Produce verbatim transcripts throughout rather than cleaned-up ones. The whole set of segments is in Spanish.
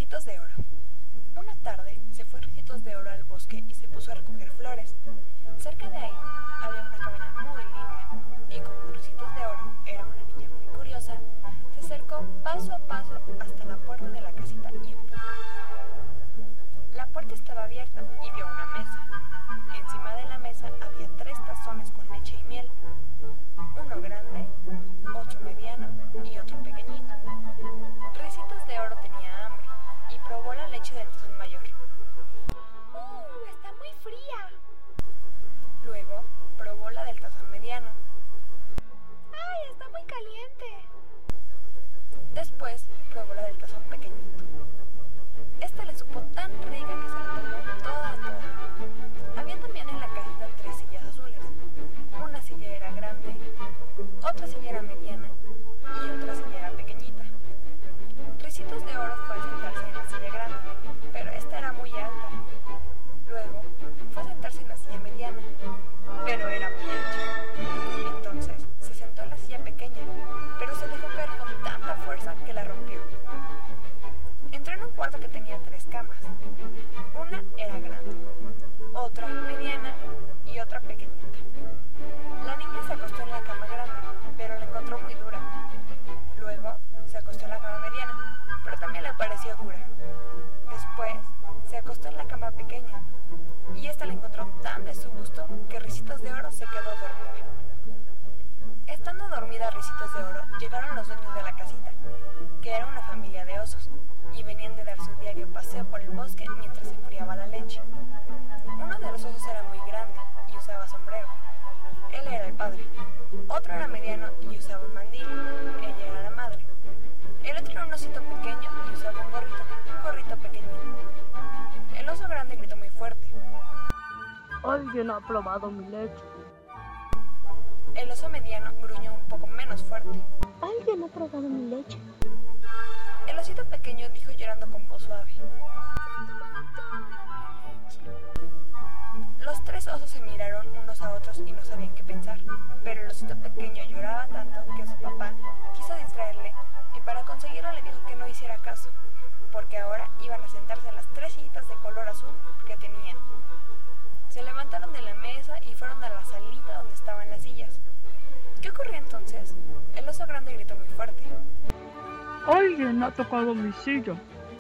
Ricitos de Oro. Una tarde se fue Ricitos de Oro al bosque y se puso a recoger flores. Cerca de ahí había una cabaña muy linda, y como Ricitos de Oro era una niña muy curiosa, se acercó paso a paso hasta la puerta de la casita y empujó. La puerta estaba abierta y vio una mesa. Encima de la mesa había tres tazones con leche y miel, uno grande, otro mediano y otro pequeñito. Ricitos de Oro tenía hambre y probó la leche del tazón mayor. ¡Uh! Está muy fría. Luego probó la del tazón mediano. ¡Ay! Está muy caliente. Después probó la del tazón pequeñito. Esta le supo tan rica que se la tomó toda, toda. Había también en la casita tres sillas azules. Una silla era grande, otra silla era mediana y otra silla era pequeñita. Ricitos de Oro fue a sentarse en la silla grande, pero esta era muy alta. Luego fue a sentarse en la silla mediana, pero era muy ancha. Entonces se sentó en la silla pequeña, pero se dejó caer con tanta fuerza que la rompió. Entró en un cuarto que tenía tres camas. Una era grande, otra mediana y otra pequeñita. La niña se acostó en la cama grande, pero la encontró muy dura. Luego se acostó en la cama mediana, pero también le pareció dura. Después se acostó en la cama pequeña, y esta la encontró tan de su gusto que Ricitos de Oro se quedó dormida. Estando dormida Ricitos de Oro, llegaron los dueños de la casita, que era una familia de osos, y venían de dar su diario paseo por el bosque mientras se enfriaba la leche. Uno de los osos era muy grande y usaba sombrero. Él era el padre. Otro era mediano y usaba un mandil. Ella era la madre. El otro era un osito pequeño y usaba un gorrito, un gorrito pequeñito. El oso grande gritó muy fuerte. Alguien ha probado mi leche. El oso mediano gruñó un poco menos fuerte. Alguien ha probado mi leche. El osito pequeño dijo llorando con voz suave. Se ha tomado toda mi leche. Los tres osos se miraron unos a otros y no sabían qué pensar, pero el osito pequeño lloraba tanto que su papá quiso distraerle y para conseguirlo le dijo que no hiciera caso, porque ahora iban a sentarse en las tres sillitas de color azul que tenían. Se levantaron de la mesa y fueron a la salita donde estaban las sillas. ¿Qué ocurrió entonces? El oso grande gritó muy fuerte. Alguien ha tocado mi silla.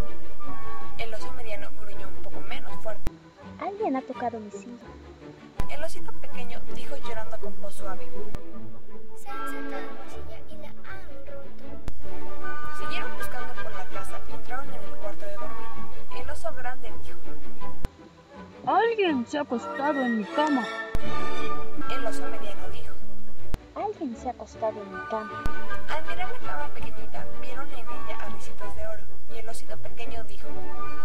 El oso mediano gruñó un poco menos fuerte. Alguien ha tocado mi silla. El osito pequeño dijo llorando con voz suave. Se han sentado en mi silla y la han roto. Siguieron buscando por la casa y entraron en el cuarto de dormir. El oso grande dijo. Alguien se ha acostado en mi cama. El oso mediano dijo. Alguien se ha acostado en mi cama. Al mirar la cama pequeñita, vieron en ella a Ricitos de Oro, y el osito pequeño dijo.